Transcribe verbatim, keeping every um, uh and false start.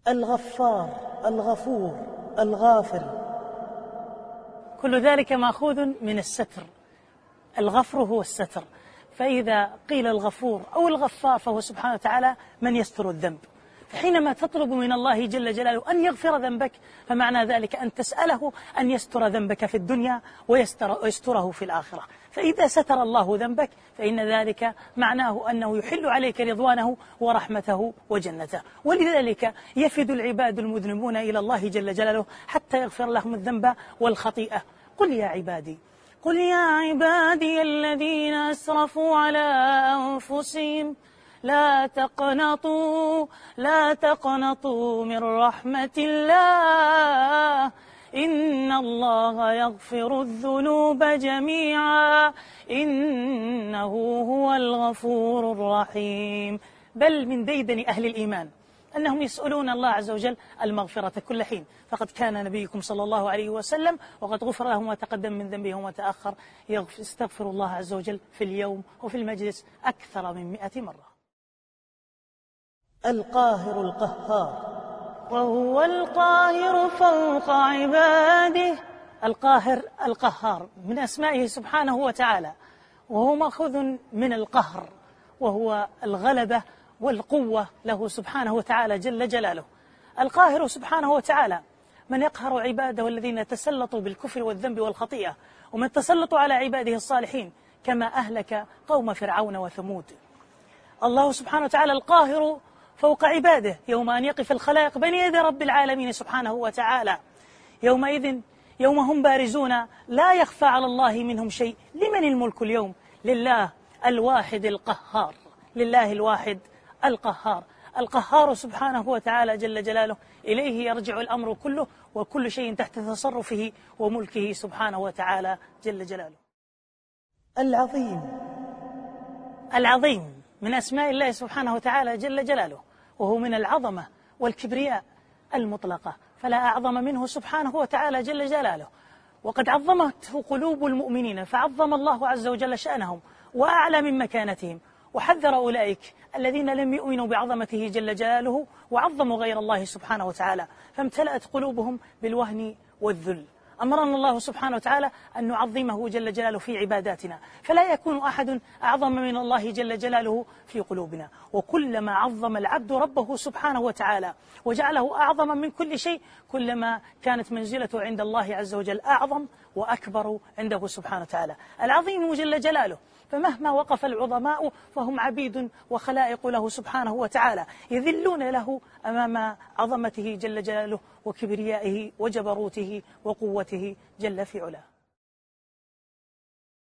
الغفار، الغفور، الغافر، كل ذلك مأخوذ من الستر. الغفر هو الستر، فإذا قيل الغفور أو الغفار فهو سبحانه وتعالى من يستر الذنب. فحينما تطلب من الله جل جلاله أن يغفر ذنبك فمعنى ذلك أن تسأله أن يستر ذنبك في الدنيا ويستره في الآخرة. فإذا ستر الله ذنبك فإن ذلك معناه أنه يحل عليك رضوانه ورحمته وجنته. ولذلك يفد العباد المذنبون إلى الله جل جلاله حتى يغفر لهم الذنب والخطيئة. قل يا عبادي قل يا عبادي الذين أسرفوا على أنفسهم لا تقنطوا لا تقنطوا من رحمة الله إن الله يغفر الذنوب جميعا إنه هو الغفور الرحيم. بل من ديدن أهل الإيمان أنهم يسألون الله عز وجل المغفرة كل حين، فقد كان نبيكم صلى الله عليه وسلم وقد غفر له ما تقدم من ذنبه وما تأخر يستغفر الله عز وجل في اليوم وفي المجلس أكثر من مئة مرة. القاهر القهار، وهو القاهر فوق عباده. القاهر القهار من أسمائه سبحانه وتعالى، وهو مأخوذ من القهر وهو الغلبة والقوة له سبحانه وتعالى جل جلاله. القاهر سبحانه وتعالى من يقهر عباده الذين تسلطوا بالكفر والذنب والخطيئة، ومن تسلطوا على عباده الصالحين كما أهلك قوم فرعون وثمود. الله سبحانه وتعالى القاهر فوق عباده يوم أن يقف الخلائق بين يدي رب العالمين سبحانه وتعالى. يومئذ يوم هم بارزون لا يخفى على الله منهم شيء. لمن الملك اليوم؟ لله الواحد القهار، لله الواحد القهار. القهار سبحانه وتعالى جل جلاله إليه يرجع الأمر كله، وكل شيء تحت تصرفه وملكه سبحانه وتعالى جل جلاله. العظيم، العظيم من أسماء الله سبحانه وتعالى جل جلاله، وهو من العظمة والكبرياء المطلقة، فلا أعظم منه سبحانه وتعالى جل جلاله. وقد عظمته قلوب المؤمنين فعظم الله عز وجل شأنهم وأعلى من مكانتهم، وحذر أولئك الذين لم يؤمنوا بعظمته جل جلاله وعظموا غير الله سبحانه وتعالى، فامتلأت قلوبهم بالوهن والذل. أمرنا الله سبحانه وتعالى أن نعظمه جل جلاله في عباداتنا، فلا يكون أحد أعظم من الله جل جلاله في قلوبنا. وكلما عظم العبد ربه سبحانه وتعالى وجعله أعظم من كل شيء كلما كانت منزلته عند الله عز وجل أعظم وأكبر عنده سبحانه وتعالى. العظيم جل جلاله، فمهما وقف العظماء فهم عبيد وخلائق له سبحانه وتعالى، يذلون له أمام عظمته جل جلاله وكبريائه وجبروته وقوته جل في علاه.